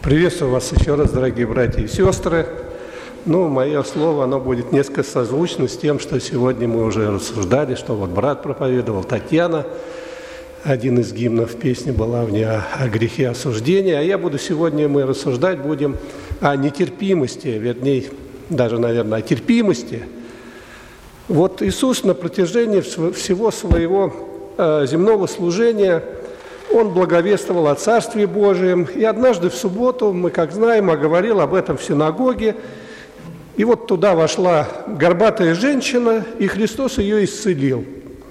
Приветствую вас еще раз, дорогие братья и сестры. Мое слово, оно будет несколько созвучно с тем, что сегодня мы уже рассуждали, что вот брат проповедовал, Татьяна. Один из гимнов песни была в ней о грехе осуждения. А я буду сегодня, мы рассуждать будем о нетерпимости, вернее, даже, наверное, о терпимости. Вот Иисус на протяжении всего своего земного служения Он благовествовал о Царстве Божием. И однажды в субботу, мы, как знаем, говорил об этом в синагоге. И вот туда вошла горбатая женщина, и Христос ее исцелил.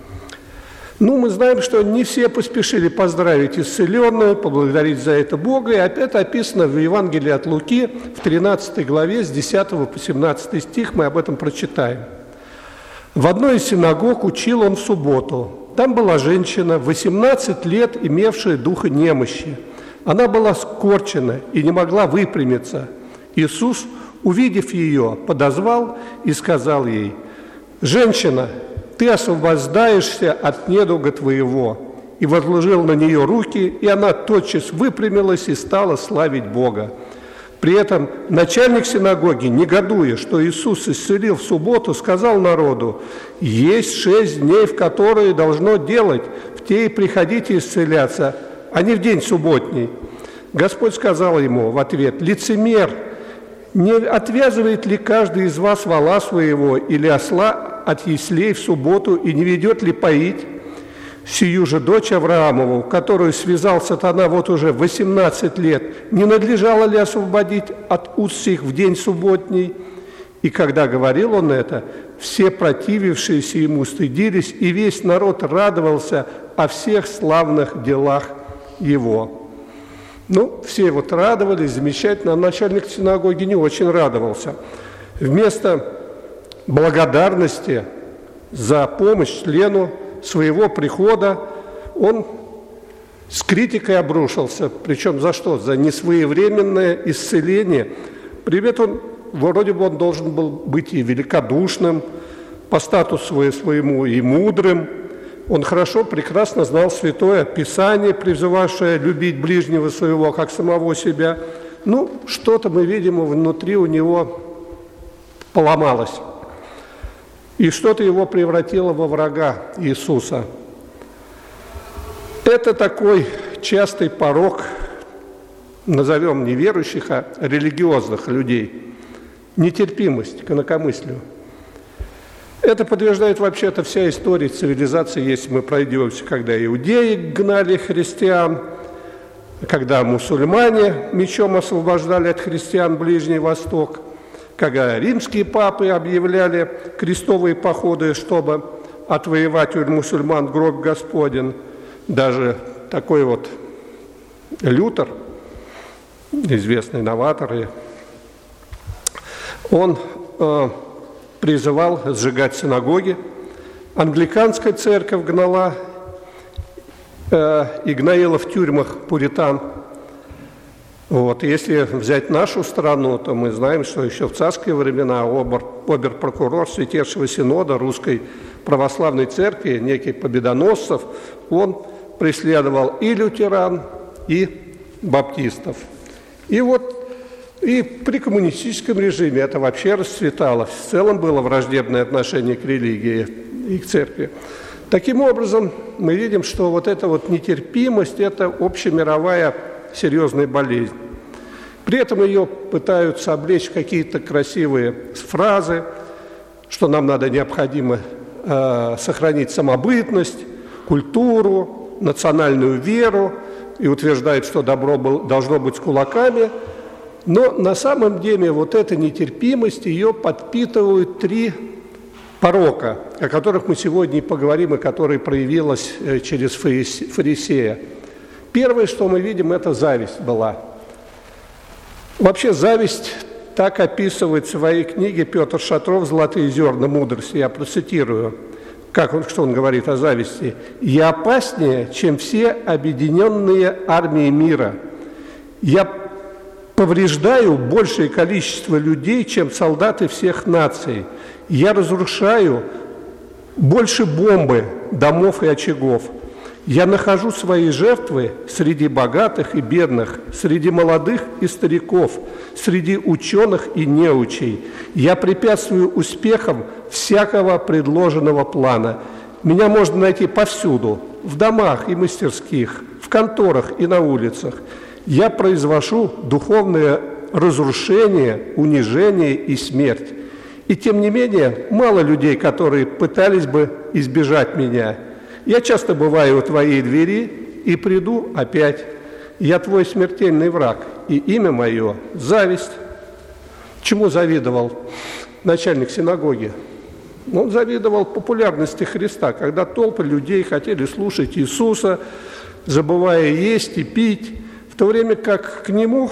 Мы знаем, что не все поспешили поздравить исцеленную, поблагодарить за это Бога. И опять описано в Евангелии от Луки, в 13 главе, с 10 по 17 стих, мы об этом прочитаем. В одной из синагог учил он в субботу. Там была женщина, 18 лет, имевшая духа немощи. Она была скорчена и не могла выпрямиться. Иисус, увидев ее, подозвал и сказал ей: «Женщина, ты освобождаешься от недуга твоего». И возложил на нее руки, и она тотчас выпрямилась и стала славить Бога. При этом начальник синагоги, негодуя, что Иисус исцелил в субботу, сказал народу: «Есть 6 дней, в которые должно делать, в те и приходите исцеляться, а не в день субботний». Господь сказал ему в ответ: «Лицемер, не отвязывает ли каждый из вас вола своего или осла от яслей в субботу и не ведет ли поить сию же дочь Авраамову, которую связал сатана вот уже 18 лет, не надлежало ли освободить от уз сих в день субботний?» И когда говорил он это, все противившиеся ему стыдились, и весь народ радовался о всех славных делах его. Все радовались, замечательно, а начальник синагоги не очень радовался. Вместо благодарности за помощь члену своего прихода он с критикой обрушился. Причем за что? За несвоевременное исцеление. Привет, вроде бы он должен был быть и великодушным, по статусу своему и мудрым. Он хорошо, прекрасно знал Святое Писание, призывавшее любить ближнего своего, как самого себя. Что-то мы видим внутри у него поломалось. И что-то его превратило во врага Иисуса. Это такой частый порок, назовем не верующих, а религиозных людей. Нетерпимость к инакомыслию. Это подтверждает вообще-то вся история цивилизации, если мы пройдемся, когда иудеи гнали христиан, когда мусульмане мечом освобождали от христиан Ближний Восток, когда римские папы объявляли крестовые походы, чтобы отвоевать у мусульман гроб Господень. Даже такой Лютер, известный новатор, он призывал сжигать синагоги. Англиканская церковь гнала и гноила в тюрьмах пуритан. Если взять нашу страну, то мы знаем, что еще в царские времена обер-прокурор Святейшего Синода Русской Православной Церкви, некий Победоносцев, он преследовал и лютеран, и баптистов. И при коммунистическом режиме это вообще расцветало. В целом было враждебное отношение к религии и к церкви. Таким образом, мы видим, что эта нетерпимость – это общемировая серьезная болезнь. При этом ее пытаются облечь в какие-то красивые фразы, что нам необходимо сохранить самобытность, культуру, национальную веру, и утверждает, что добро должно быть с кулаками. Но на самом деле эта нетерпимость, ее подпитывают 3 порока, о которых мы сегодня и поговорим, и которые проявилась через фарисея. Первое, что мы видим, это зависть была. Вообще зависть так описывает в своей книге Петр Шатров «Золотые зерна мудрости». Я процитирую, что он говорит о зависти. «Я опаснее, чем все объединенные армии мира. Я повреждаю большее количество людей, чем солдаты всех наций. Я разрушаю больше бомбы, домов и очагов. Я нахожу свои жертвы среди богатых и бедных, среди молодых и стариков, среди ученых и неучей. Я препятствую успехам всякого предложенного плана. Меня можно найти повсюду, в домах и мастерских, в конторах и на улицах. Я произвожу духовное разрушение, унижение и смерть. И тем не менее, мало людей, которые пытались бы избежать меня. Я часто бываю у твоей двери и приду опять. Я твой смертельный враг, и имя мое – зависть. Чему завидовал начальник синагоги? Он завидовал популярности Христа, когда толпы людей хотели слушать Иисуса, забывая есть и пить, в то время как к Нему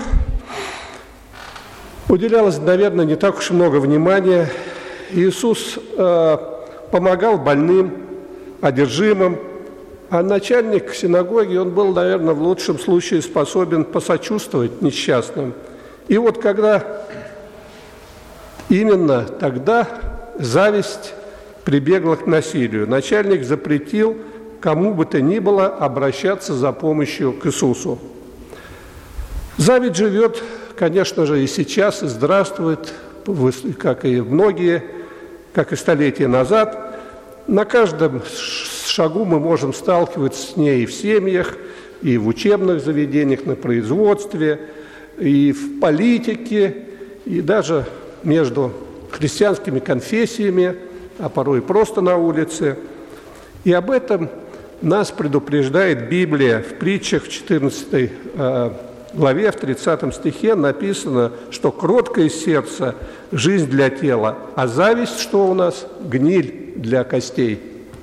уделялось, наверное, не так уж много внимания. Иисус помогал больным, одержимым, а начальник синагоги, он был, наверное, в лучшем случае способен посочувствовать несчастным. И вот когда именно тогда зависть прибегла к насилию, начальник запретил кому бы то ни было обращаться за помощью к Иисусу. Зависть живет, конечно же, и сейчас, и здравствует, как и многие, как и столетия назад. На каждом шагу мы можем сталкиваться с ней и в семьях, и в учебных заведениях, на производстве, и в политике, и даже между христианскими конфессиями, а порой и просто на улице. И об этом нас предупреждает Библия. В притчах в 14 главе, в 30 стихе написано, что кроткое сердце – жизнь для тела, а зависть, что у нас? Гниль для костей.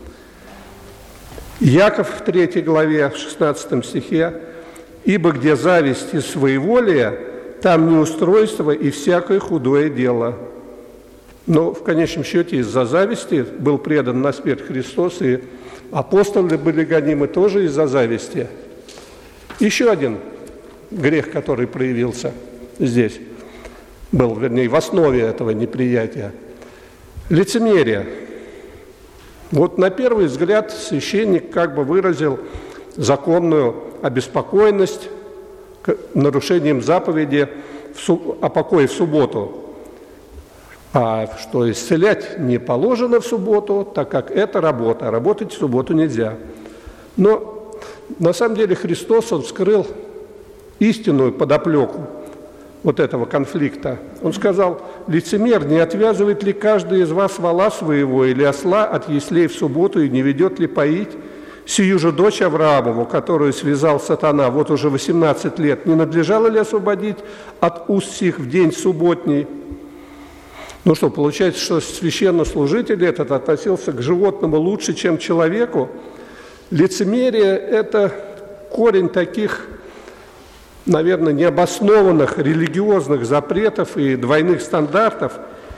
Яков в 3 главе, в 16 стихе: «Ибо где зависть и своеволие, там неустройство и всякое худое дело». Но в конечном счете из-за зависти был предан на смерть Христос, и апостолы были гонимы тоже из-за зависти. Еще один грех, который проявился здесь, был, вернее, в основе этого неприятия – лицемерие. Вот на первый взгляд священник как бы выразил законную обеспокоенность нарушением заповеди о покое в субботу, а что исцелять не положено в субботу, так как это работа, а работать в субботу нельзя. Но на самом деле Христос, Он вскрыл истинную подоплеку вот этого конфликта. Он сказал: «Лицемер, не отвязывает ли каждый из вас вола своего или осла от яслей в субботу и не ведет ли поить? Сию же дочь Авраамову, которую связал сатана вот уже 18 лет, не надлежало ли освободить от уст сих в день субботний?» Ну что, получается, что священнослужитель этот относился к животному лучше, чем к человеку? Лицемерие – это корень таких, наверное, необоснованных религиозных запретов и двойных стандартов.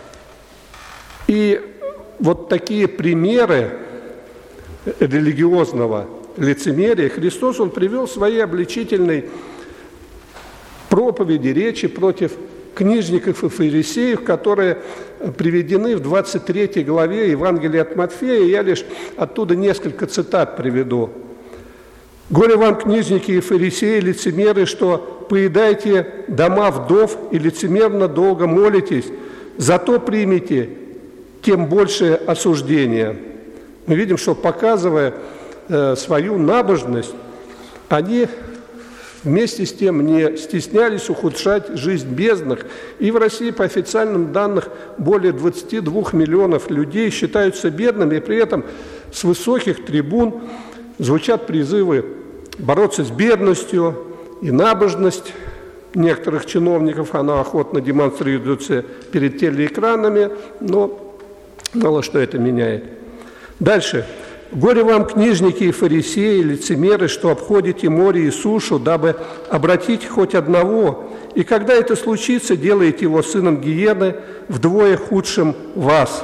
И вот такие примеры религиозного лицемерия Христос, Он привел в своей обличительной проповеди, речи против книжников и фарисеев, которые приведены в 23 главе Евангелия от Матфея. Я лишь оттуда несколько цитат приведу. «Горе вам, книжники и фарисеи, лицемеры, что поедаете дома вдов и лицемерно долго молитесь, зато примите тем большее осуждение». Мы видим, что, показывая свою набожность, они вместе с тем не стеснялись ухудшать жизнь бедных. И в России, по официальным данным, более 22 миллионов людей считаются бедными, и при этом с высоких трибун звучат призывы бороться с бедностью, и набожность некоторых чиновников, она охотно демонстрируется перед телеэкранами, но мало что это меняет. Дальше. «Горе вам, книжники и фарисеи, лицемеры, что обходите море и сушу, дабы обратить хоть одного, и когда это случится, делаете его сыном гиены, вдвое худшим вас».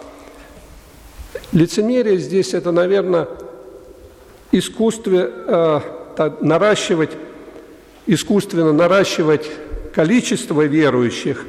Лицемерие здесь – это, наверное, искусственно наращивать количество верующих,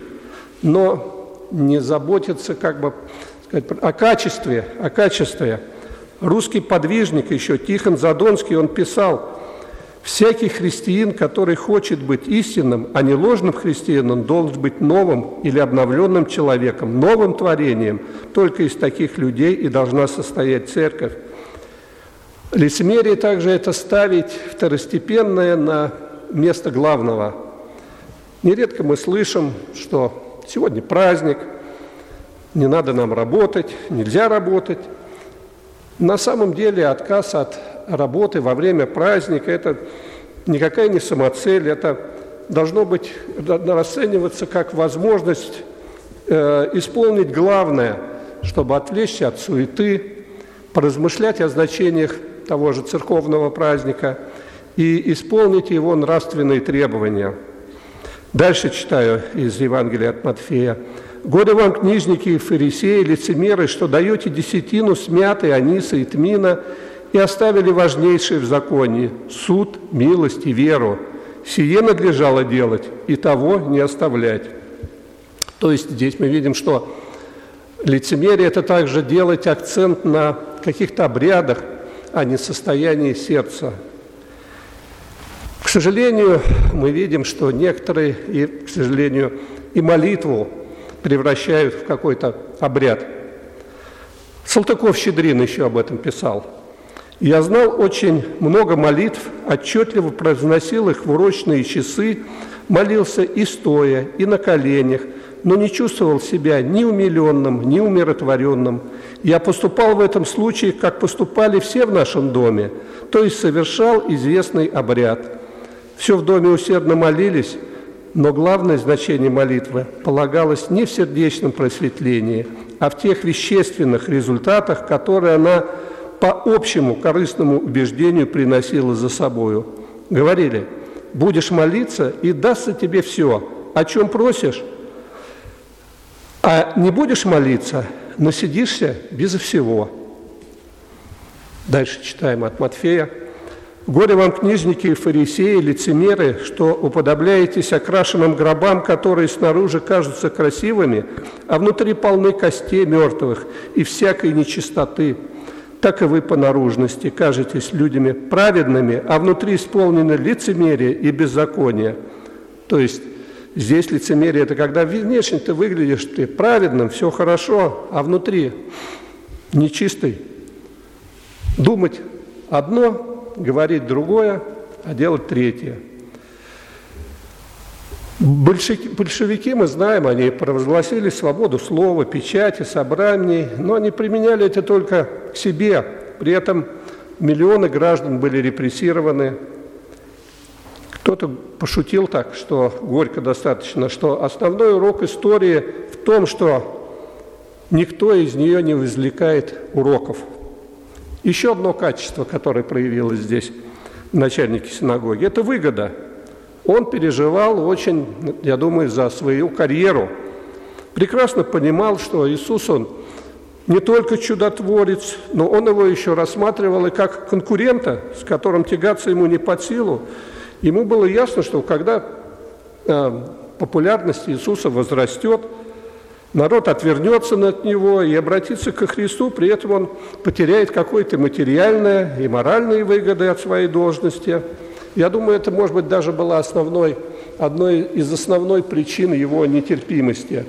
но не заботиться как бы сказать, о качестве. Русский подвижник еще Тихон Задонский, он писал: «Всякий христианин, который хочет быть истинным, а не ложным христианином, должен быть новым или обновленным человеком, новым творением. Только из таких людей и должна состоять церковь». Лицемерие также это ставить второстепенное на место главного. Нередко мы слышим, что сегодня праздник, не надо нам работать, нельзя работать. На самом деле отказ от работы во время праздника – это никакая не самоцель, это должно быть, расцениваться как возможность исполнить главное, чтобы отвлечься от суеты, поразмышлять о значениях того же церковного праздника и исполнить его нравственные требования. Дальше читаю из Евангелия от Матфея. «Горе вам, книжники и фарисеи, лицемеры, что даете десятину смятой аниса и тмина и оставили важнейшее в законе – суд, милость и веру. Сие надлежало делать, и того не оставлять». То есть здесь мы видим, что лицемерие – это также делать акцент на каких-то обрядах, а не состоянии сердца. К сожалению, мы видим, что некоторые, к сожалению, и молитву превращают в какой-то обряд. Салтыков-Щедрин еще об этом писал. «Я знал очень много молитв, отчетливо произносил их в урочные часы, молился и стоя, и на коленях, но не чувствовал себя ни умиленным, ни умиротворенным. Я поступал в этом случае, как поступали все в нашем доме, то есть совершал известный обряд. Все в доме усердно молились, но главное значение молитвы полагалось не в сердечном просветлении, а в тех вещественных результатах, которые она по общему корыстному убеждению приносила за собою. Говорили: будешь молиться, и дастся тебе все, о чем просишь, а не будешь молиться, насидишься безо всего». Дальше читаем от Матфея. «Горе вам, книжники и фарисеи, лицемеры, что уподобляетесь окрашенным гробам, которые снаружи кажутся красивыми, а внутри полны костей мертвых и всякой нечистоты. Так и вы по наружности кажетесь людьми праведными, а внутри исполнены лицемерие и беззаконие». То есть здесь лицемерие – это когда внешне ты выглядишь ты праведным, все хорошо, а внутри нечистый. Думать одно, говорить другое, а делать третье. Большевики, мы знаем, они провозгласили свободу слова, печати, собраний, но они применяли это только к себе. При этом миллионы граждан были репрессированы. Кто-то пошутил так, что горько достаточно, что основной урок истории в том, что никто из нее не извлекает уроков. Еще одно качество, которое проявилось здесь в начальнике синагоги – это выгода. Он переживал очень, я думаю, за свою карьеру. Прекрасно понимал, что Иисус, Он не только чудотворец, но Он его еще рассматривал и как конкурента, с которым тягаться ему не под силу. Ему было ясно, что когда популярность Иисуса возрастет, народ отвернется от Него и обратится ко Христу, при этом он потеряет какие-то материальные и моральные выгоды от своей должности. Я думаю, это, может быть, даже была одной из основной причин его нетерпимости.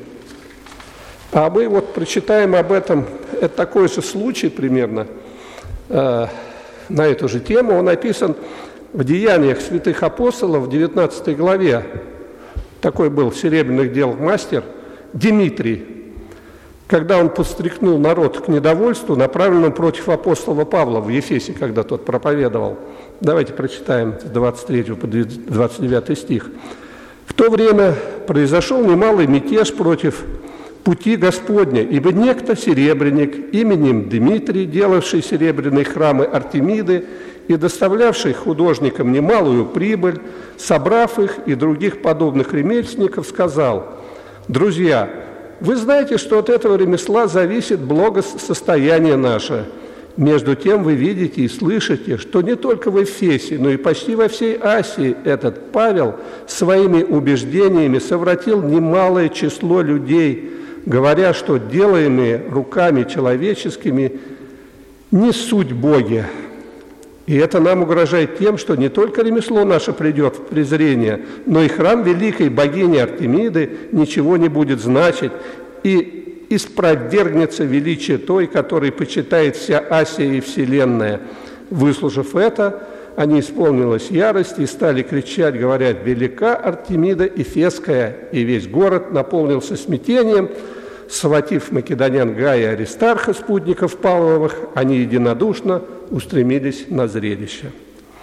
А мы вот прочитаем об этом, это такой же случай примерно на эту же тему, он описан в Деяниях святых апостолов в 19 главе. Такой был серебряных дел мастер Димитрий, когда он подстрекнул народ к недовольству, направленному против апостола Павла в Ефесе, когда тот проповедовал. Давайте прочитаем с 23 по 29 стих. «В то время произошел немалый мятеж против пути Господня, ибо некто серебряник именем Дмитрий, делавший серебряные храмы Артемиды и доставлявший художникам немалую прибыль, собрав их и других подобных ремесленников, сказал: «Друзья, вы знаете, что от этого ремесла зависит благосостояние наше. Между тем вы видите и слышите, что не только в Эфесе, но и почти во всей Асии этот Павел своими убеждениями совратил немалое число людей, говоря, что делаемые руками человеческими не суть боги. И это нам угрожает тем, что не только ремесло наше придет в презрение, но и храм великой богини Артемиды ничего не будет значить, и испровергнется величие той, которой почитает вся Асия и Вселенная. Выслушав это, они исполнилась ярость и стали кричать, говоря: «Велика Артемида Эфесская!» И весь город наполнился смятением. Схватив македонян Гая и Аристарха, спутников Павловых, они единодушно устремились на зрелище.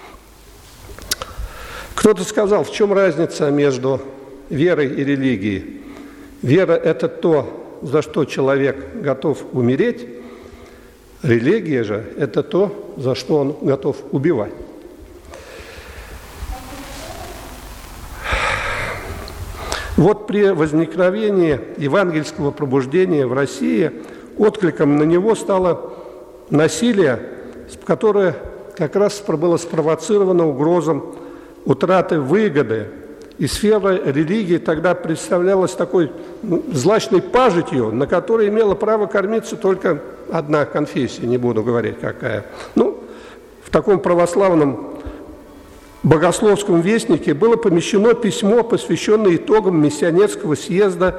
Кто-то сказал, в чем разница между верой и религией? Вера – это то, за что человек готов умереть. Религия же – это то, за что он готов убивать. Вот при возникновении евангельского пробуждения в России откликом на него стало насилие, которое как раз было спровоцировано угрозом утраты выгоды. И сфера религии тогда представлялась такой злачной пажитью, на которой имела право кормиться только одна конфессия, не буду говорить какая. В таком православном Богословском вестнике было помещено письмо, посвященное итогам Миссионерского съезда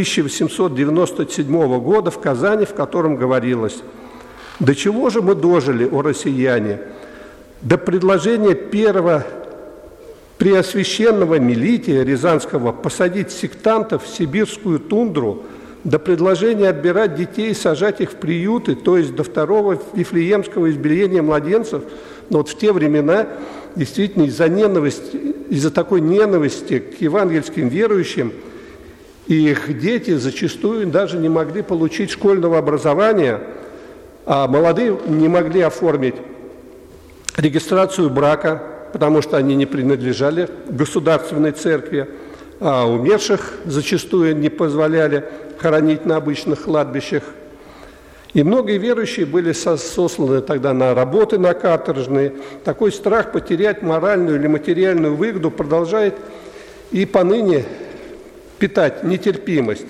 1897 года в Казани, в котором говорилось: «До чего же мы дожили, о россияне? До предложения первого преосвященного Мелития Рязанского посадить сектантов в сибирскую тундру, до предложения отбирать детей и сажать их в приюты, то есть до второго вифлеемского избиения младенцев». Но вот в те времена действительно из-за такой ненависти к евангельским верующим их дети зачастую даже не могли получить школьного образования, а молодые не могли оформить регистрацию брака, потому что они не принадлежали государственной церкви, а умерших зачастую не позволяли хоронить на обычных кладбищах. И многие верующие были сосланы тогда на работы, на каторжные. Такой страх потерять моральную или материальную выгоду продолжает и поныне питать нетерпимость.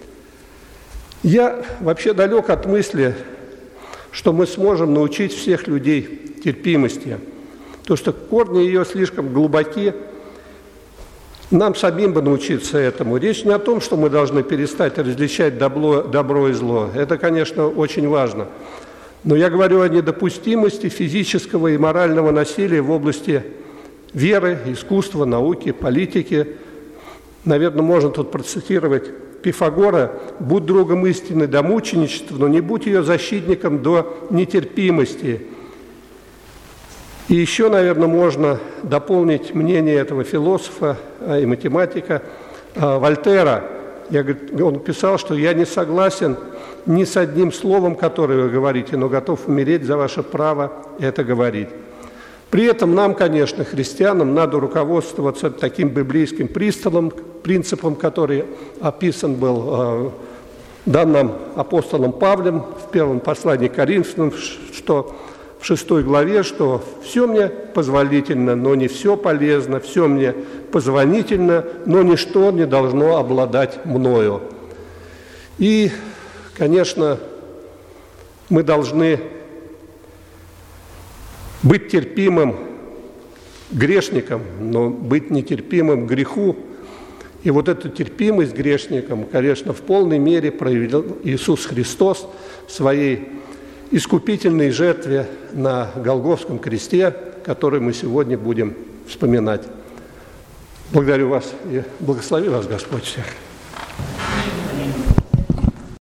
Я вообще далек от мысли, что мы сможем научить всех людей терпимости, потому что корни ее слишком глубоки. Нам самим бы научиться этому. Речь не о том, что мы должны перестать различать добро и зло. Это, конечно, очень важно. Но я говорю о недопустимости физического и морального насилия в области веры, искусства, науки, политики. Наверное, можно тут процитировать Пифагора: «Будь другом истины до мученичества, но не будь ее защитником до нетерпимости». И еще, наверное, можно дополнить мнение этого философа и математика Вольтера. Он писал, что «я не согласен ни с одним словом, которое вы говорите, но готов умереть за ваше право это говорить». При этом нам, конечно, христианам, надо руководствоваться таким библейским принципом, который описан был данным апостолом Павлом в первом послании к Коринфянам, что в 6 главе, что «все мне позволительно, но не все полезно, все мне позвонительно, но ничто не должно обладать мною». И, конечно, мы должны быть терпимым грешникам, но быть нетерпимым к греху. И вот эту терпимость к грешникам, конечно, в полной мере проявил Иисус Христос в своей искупительной жертве на Голгофском кресте, который мы сегодня будем вспоминать. Благодарю вас и благослови вас Господь всех.